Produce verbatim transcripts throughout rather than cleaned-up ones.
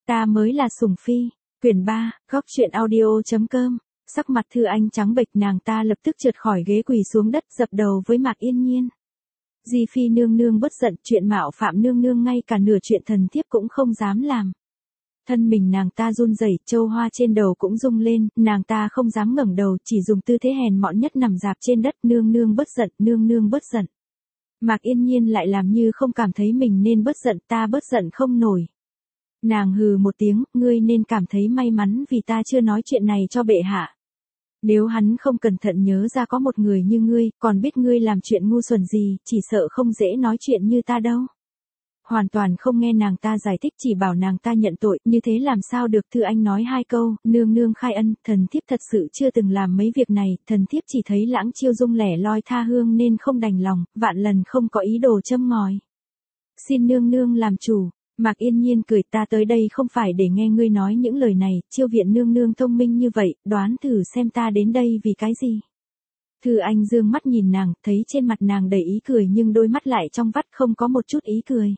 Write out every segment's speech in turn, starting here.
Ta mới là sủng phi. Quyển ba, góc truyện audio.com. Sắc mặt Thư Anh trắng bệch, nàng ta lập tức trượt khỏi ghế quỳ xuống đất dập đầu với Mạc Yên Nhiên. Di Phi nương nương bất giận, chuyện mạo phạm nương nương ngay cả nửa chuyện thần thiếp cũng không dám làm. Thân mình nàng ta run rẩy, châu hoa trên đầu cũng rung lên, nàng ta không dám ngẩng đầu, chỉ dùng tư thế hèn mọn nhất nằm rạp trên đất. Nương nương bất giận, nương nương bất giận. Mạc Yên Nhiên lại làm như không cảm thấy mình nên bất giận. Ta bất giận không nổi. Nàng hừ một tiếng, ngươi nên cảm thấy may mắn vì ta chưa nói chuyện này cho bệ hạ. Nếu hắn không cẩn thận nhớ ra có một người như ngươi, còn biết ngươi làm chuyện ngu xuẩn gì, chỉ sợ không dễ nói chuyện như ta đâu. Hoàn toàn không nghe nàng ta giải thích, chỉ bảo nàng ta nhận tội, như thế làm sao được. Thư Anh nói hai câu, nương nương khai ân, thần thiếp thật sự chưa từng làm mấy việc này, thần thiếp chỉ thấy Lãng Chiêu Dung lẻ loi tha hương nên không đành lòng, vạn lần không có ý đồ châm ngòi. Xin nương nương làm chủ. Mạc Yên Nhiên cười, ta tới đây không phải để nghe ngươi nói những lời này, Chiêu viện nương nương thông minh như vậy, đoán thử xem ta đến đây vì cái gì. Thư Anh dương mắt nhìn nàng, thấy trên mặt nàng đầy ý cười nhưng đôi mắt lại trong vắt không có một chút ý cười.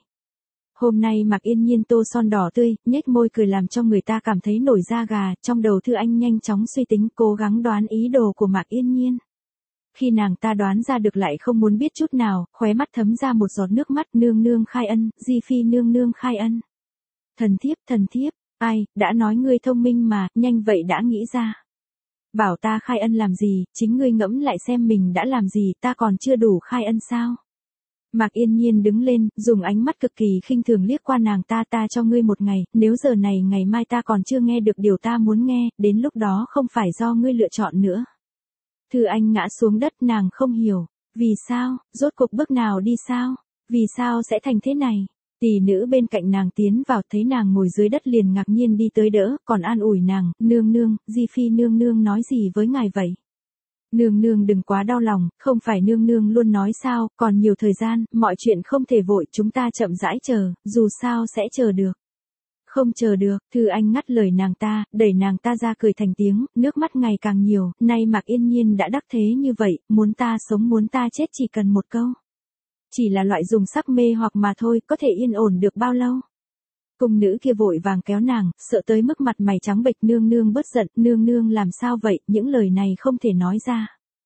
Hôm nay Mạc Yên Nhiên tô son đỏ tươi, nhếch môi cười làm cho người ta cảm thấy nổi da gà, trong đầu Thư Anh nhanh chóng suy tính, cố gắng đoán ý đồ của Mạc Yên Nhiên. Khi nàng ta đoán ra được lại không muốn biết chút nào, khóe mắt thấm ra một giọt nước mắt. Nương nương khai ân, Di Phi nương nương khai ân. Thần thiếp, thần thiếp, ai, đã nói ngươi thông minh mà, nhanh vậy đã nghĩ ra. Bảo ta khai ân làm gì, chính ngươi ngẫm lại xem mình đã làm gì, ta còn chưa đủ khai ân sao? Mạc Yên Nhiên đứng lên, dùng ánh mắt cực kỳ khinh thường liếc qua nàng ta. Ta cho ngươi một ngày, nếu giờ này ngày mai ta còn chưa nghe được điều ta muốn nghe, đến lúc đó không phải do ngươi lựa chọn nữa. Thư Anh ngã xuống đất, nàng không hiểu. Vì sao, rốt cuộc bước nào đi sao? Vì sao sẽ thành thế này? Tỷ nữ bên cạnh nàng tiến vào, thấy nàng ngồi dưới đất liền ngạc nhiên đi tới đỡ, còn an ủi nàng, nương nương, Di Phi nương nương nói gì với ngài vậy? Nương nương đừng quá đau lòng, không phải nương nương luôn nói sao, còn nhiều thời gian, mọi chuyện không thể vội, chúng ta chậm rãi chờ, dù sao sẽ chờ được. Không chờ được. Thư Anh ngắt lời nàng ta, đẩy nàng ta ra cười thành tiếng, nước mắt ngày càng nhiều, nay Mạc Yên Nhiên đã đắc thế như vậy, muốn ta sống muốn ta chết chỉ cần một câu. Chỉ là loại dùng sắc mê hoặc mà thôi, có thể yên ổn được bao lâu? Cung nữ kia vội vàng kéo nàng, sợ tới mức mặt mày trắng bệch. Nương nương bất giận, nương nương làm sao vậy, những lời này không thể nói ra.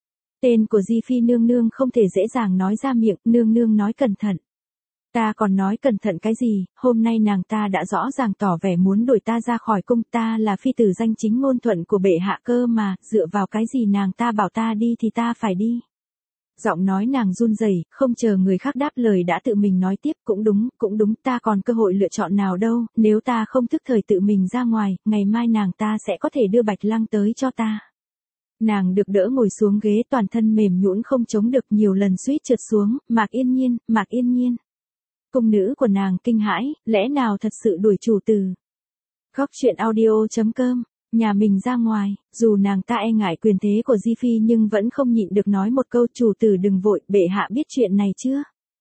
Tên của Di Phi nương nương không thể dễ dàng nói ra miệng, nương nương nói cẩn thận. Ta còn nói cẩn thận cái gì, hôm nay nàng ta đã rõ ràng tỏ vẻ muốn đuổi ta ra khỏi cung, ta là phi tử danh chính ngôn thuận của bệ hạ cơ mà, dựa vào cái gì nàng ta bảo ta đi thì ta phải đi. Giọng nói nàng run rẩy, không chờ người khác đáp lời đã tự mình nói tiếp, cũng đúng, cũng đúng, ta còn cơ hội lựa chọn nào đâu, nếu ta không thức thời tự mình ra ngoài, ngày mai nàng ta sẽ có thể đưa Bạch Lăng tới cho ta. Nàng được đỡ ngồi xuống ghế, toàn thân mềm nhũn không chống được, nhiều lần suýt trượt xuống. Mạc Yên Nhiên, Mạc Yên Nhiên. Cung nữ của nàng kinh hãi, lẽ nào thật sự đuổi chủ tử? Góc truyện audio.com. Nhà mình ra ngoài, dù nàng ta e ngại quyền thế của Di Phi nhưng vẫn không nhịn được nói một câu, chủ tử đừng vội, bệ hạ biết chuyện này chưa?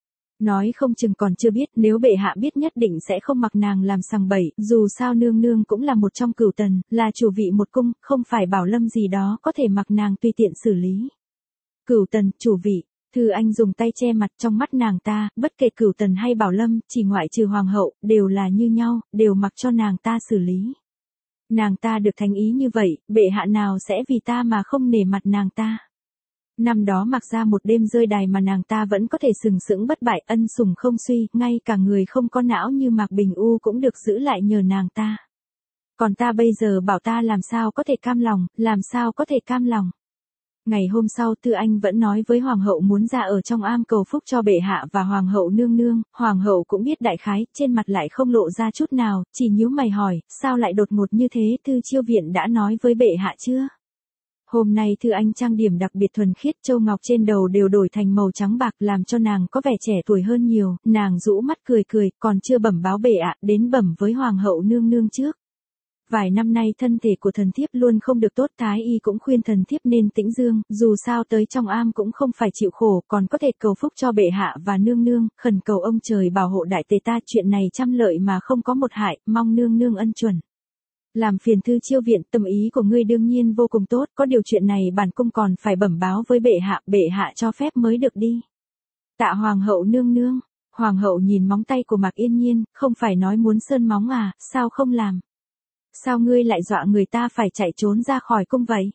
Nói không chừng còn chưa biết, nếu bệ hạ biết nhất định sẽ không mặc nàng làm sằng bậy, dù sao nương nương cũng là một trong cửu tần, là chủ vị một cung, không phải Bảo Lâm gì đó có thể mặc nàng tùy tiện xử lý. Cửu tần, chủ vị. Thư Anh dùng tay che mặt, trong mắt nàng ta, bất kể cửu tần hay Bảo Lâm, chỉ ngoại trừ hoàng hậu, đều là như nhau, đều mặc cho nàng ta xử lý. Nàng ta được thánh ý như vậy, bệ hạ nào sẽ vì ta mà không nể mặt nàng ta. Năm đó mặc ra một đêm rơi đài mà nàng ta vẫn có thể sừng sững bất bại, ân sủng không suy, ngay cả người không có não như Mạc Bình U cũng được giữ lại nhờ nàng ta. Còn ta bây giờ bảo ta làm sao có thể cam lòng, làm sao có thể cam lòng. Ngày hôm sau Thư Anh vẫn nói với hoàng hậu muốn ra ở trong am cầu phúc cho bệ hạ và hoàng hậu nương nương, hoàng hậu cũng biết đại khái, trên mặt lại không lộ ra chút nào, chỉ nhíu mày hỏi, sao lại đột ngột như thế, Thư Chiêu viện đã nói với bệ hạ chưa? Hôm nay Thư Anh trang điểm đặc biệt thuần khiết, châu ngọc trên đầu đều đổi thành màu trắng bạc làm cho nàng có vẻ trẻ tuổi hơn nhiều, nàng rũ mắt cười cười, còn chưa bẩm báo bệ hạ, đến bẩm với hoàng hậu nương nương trước. Vài năm nay thân thể của thần thiếp luôn không được tốt, thái y cũng khuyên thần thiếp nên tĩnh dương, dù sao tới trong am cũng không phải chịu khổ, còn có thể cầu phúc cho bệ hạ và nương nương, khẩn cầu ông trời bảo hộ đại tề ta, chuyện này trăm lợi mà không có một hại, mong nương nương ân chuẩn. Làm phiền Thư Chiêu viện, tâm ý của ngươi đương nhiên vô cùng tốt, có điều chuyện này bản cung còn phải bẩm báo với bệ hạ, bệ hạ cho phép mới được đi. Tạ hoàng hậu nương nương. Hoàng hậu nhìn móng tay của Mạc Yên Nhiên, không phải nói muốn sơn móng à, sao không làm? Sao ngươi lại dọa người ta phải chạy trốn ra khỏi cung vậy?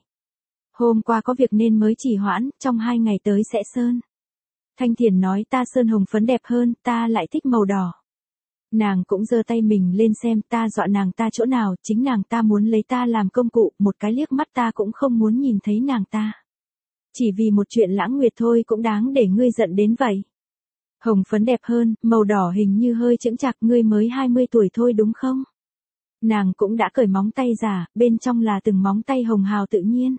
Hôm qua có việc nên mới trì hoãn, trong hai ngày tới sẽ sơn. Thanh Thiền nói ta sơn hồng phấn đẹp hơn, ta lại thích màu đỏ. Nàng cũng giơ tay mình lên xem ta dọa nàng ta chỗ nào, chính nàng ta muốn lấy ta làm công cụ, một cái liếc mắt ta cũng không muốn nhìn thấy nàng ta. Chỉ vì một chuyện lãng nguyệt thôi cũng đáng để ngươi giận đến vậy. Hồng phấn đẹp hơn, màu đỏ hình như hơi chững chạc, ngươi mới hai mươi tuổi thôi đúng không? Nàng cũng đã cởi móng tay giả, bên trong là từng móng tay hồng hào tự nhiên.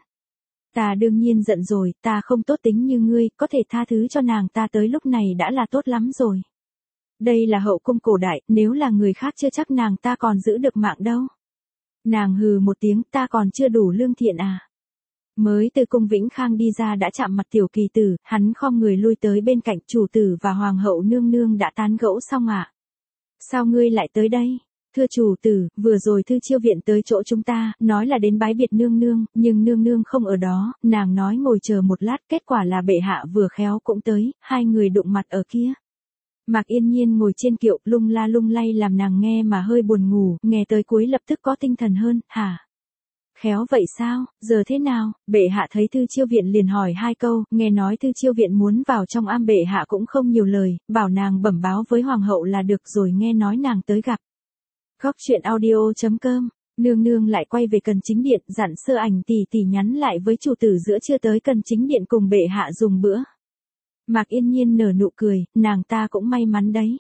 Ta đương nhiên giận rồi, ta không tốt tính như ngươi, có thể tha thứ cho nàng ta tới lúc này đã là tốt lắm rồi. Đây là hậu cung cổ đại, nếu là người khác chưa chắc nàng ta còn giữ được mạng đâu. Nàng hừ một tiếng, ta còn chưa đủ lương thiện à. Mới từ cung Vĩnh Khang đi ra đã chạm mặt tiểu kỳ tử, hắn khom người lui tới bên cạnh chủ tử và hoàng hậu nương nương đã tán gẫu xong ạ. À? Sao ngươi lại tới đây? Thưa chủ tử, vừa rồi thư chiêu viện tới chỗ chúng ta, nói là đến bái biệt nương nương, nhưng nương nương không ở đó, nàng nói ngồi chờ một lát, kết quả là bệ hạ vừa khéo cũng tới, hai người đụng mặt ở kia. Mạc Yên Nhiên ngồi trên kiệu, lung la lung lay làm nàng nghe mà hơi buồn ngủ, nghe tới cuối lập tức có tinh thần hơn, hả? Khéo vậy sao, giờ thế nào? Bệ hạ thấy thư chiêu viện liền hỏi hai câu, nghe nói thư chiêu viện muốn vào trong am, bệ hạ cũng không nhiều lời, bảo nàng bẩm báo với hoàng hậu là được rồi, nghe nói nàng tới gặp. Góc truyện audio chấm com, nương nương lại quay về Cần Chính Điện, dặn Sơ Ảnh tỷ tỷ nhắn lại với chủ tử giữa trưa tới Cần Chính Điện cùng bệ hạ dùng bữa. Mạc Yên Nhiên nở nụ cười, nàng ta cũng may mắn đấy.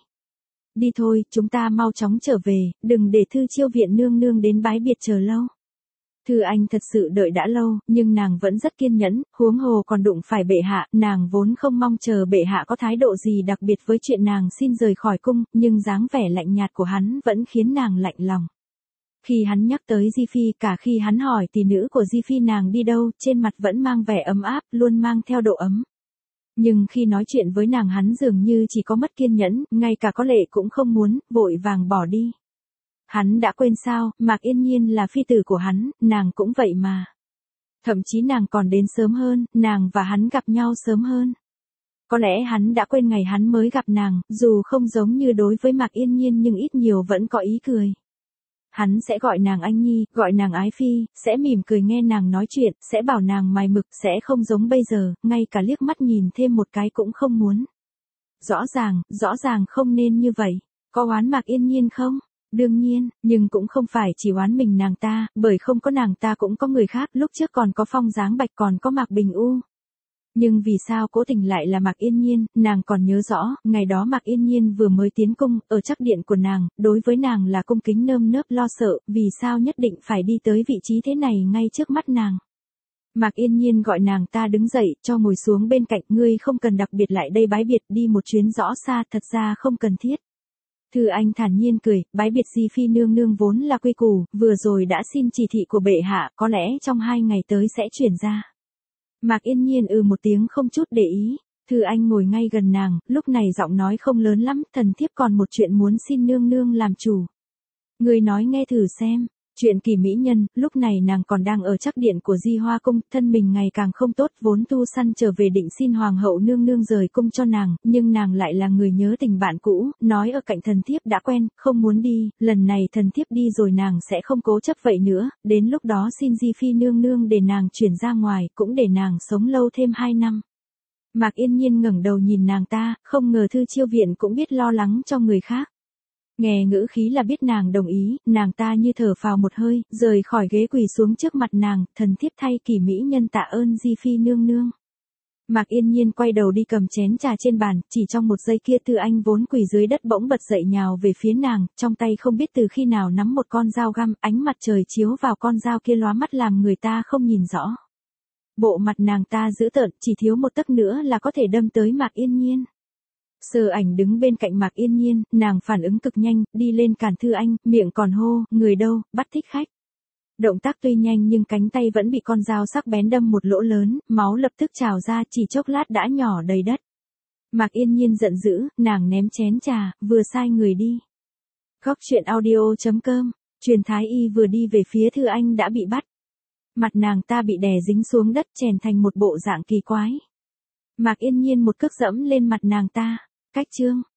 Đi thôi, chúng ta mau chóng trở về, đừng để thư chiêu viện nương nương đến bái biệt chờ lâu. Thư Anh thật sự đợi đã lâu, nhưng nàng vẫn rất kiên nhẫn, huống hồ còn đụng phải bệ hạ, nàng vốn không mong chờ bệ hạ có thái độ gì đặc biệt với chuyện nàng xin rời khỏi cung, nhưng dáng vẻ lạnh nhạt của hắn vẫn khiến nàng lạnh lòng. Khi hắn nhắc tới Di Phi, cả khi hắn hỏi tỷ nữ của Di Phi nàng đi đâu, trên mặt vẫn mang vẻ ấm áp, luôn mang theo độ ấm. Nhưng khi nói chuyện với nàng hắn dường như chỉ có mất kiên nhẫn, ngay cả có lệ cũng không muốn, vội vàng bỏ đi. Hắn đã quên sao, Mạc Yên Nhiên là phi tử của hắn, nàng cũng vậy mà. Thậm chí nàng còn đến sớm hơn, nàng và hắn gặp nhau sớm hơn. Có lẽ hắn đã quên ngày hắn mới gặp nàng, dù không giống như đối với Mạc Yên Nhiên nhưng ít nhiều vẫn có ý cười. Hắn sẽ gọi nàng anh nhi, gọi nàng ái phi, sẽ mỉm cười nghe nàng nói chuyện, sẽ bảo nàng mài mực, sẽ không giống bây giờ, ngay cả liếc mắt nhìn thêm một cái cũng không muốn. Rõ ràng, rõ ràng không nên như vậy. Có oán Mạc Yên Nhiên không? Đương nhiên, nhưng cũng không phải chỉ oán mình nàng ta, bởi không có nàng ta cũng có người khác, lúc trước còn có Phong Dáng Bạch, còn có Mạc Bình U. Nhưng vì sao cố tình lại là Mạc Yên Nhiên, nàng còn nhớ rõ, ngày đó Mạc Yên Nhiên vừa mới tiến cung, ở trắc điện của nàng, đối với nàng là cung kính nơm nớp lo sợ, vì sao nhất định phải đi tới vị trí thế này ngay trước mắt nàng. Mạc Yên Nhiên gọi nàng ta đứng dậy, cho ngồi xuống bên cạnh, ngươi không cần đặc biệt lại đây bái biệt, đi một chuyến rõ xa, thật ra không cần thiết. Thư Anh thản nhiên cười, bái biệt Di Phi nương nương vốn là quy củ, vừa rồi đã xin chỉ thị của bệ hạ, có lẽ trong hai ngày tới sẽ chuyển ra. Mạc Yên Nhiên ừ một tiếng không chút để ý, Thư Anh ngồi ngay gần nàng, lúc này giọng nói không lớn lắm, thần thiếp còn một chuyện muốn xin nương nương làm chủ. Người nói nghe thử xem. Chuyện Kỳ mỹ nhân, lúc này nàng còn đang ở trắc điện của Di Hoa cung, thân mình ngày càng không tốt, vốn Tu Săn trở về định xin hoàng hậu nương nương rời cung cho nàng, nhưng nàng lại là người nhớ tình bạn cũ, nói ở cạnh thần thiếp đã quen, không muốn đi, lần này thần thiếp đi rồi nàng sẽ không cố chấp vậy nữa, đến lúc đó xin Di Phi nương nương để nàng chuyển ra ngoài, cũng để nàng sống lâu thêm hai năm. Mạc Yên Nhiên ngẩng đầu nhìn nàng ta, không ngờ Thư Chiêu viện cũng biết lo lắng cho người khác. Nghe ngữ khí là biết nàng đồng ý, nàng ta như thở phào một hơi, rời khỏi ghế quỳ xuống trước mặt nàng, thần thiếp thay Kỳ mỹ nhân tạ ơn Di Phi nương nương. Mạc Yên Nhiên quay đầu đi cầm chén trà trên bàn, chỉ trong một giây kia Tư Anh vốn quỳ dưới đất bỗng bật dậy nhào về phía nàng, trong tay không biết từ khi nào nắm một con dao găm, ánh mặt trời chiếu vào con dao kia lóa mắt làm người ta không nhìn rõ. Bộ mặt nàng ta dữ tợn, chỉ thiếu một tấc nữa là có thể đâm tới Mạc Yên Nhiên. Sơ Ảnh đứng bên cạnh Mạc Yên Nhiên, nàng phản ứng cực nhanh, đi lên cản Thư Anh, miệng còn hô, người đâu, bắt thích khách. Động tác tuy nhanh nhưng cánh tay vẫn bị con dao sắc bén đâm một lỗ lớn, máu lập tức trào ra, chỉ chốc lát đã nhỏ đầy đất. Mạc Yên Nhiên giận dữ, nàng ném chén trà, vừa sai người đi. Góc truyện audio chấm com, Truyền Thái Y vừa đi về phía Thư Anh đã bị bắt. Mặt nàng ta bị đè dính xuống đất chèn thành một bộ dạng kỳ quái. Mạc Yên Nhiên một cước dẫm lên mặt nàng ta. Cách chương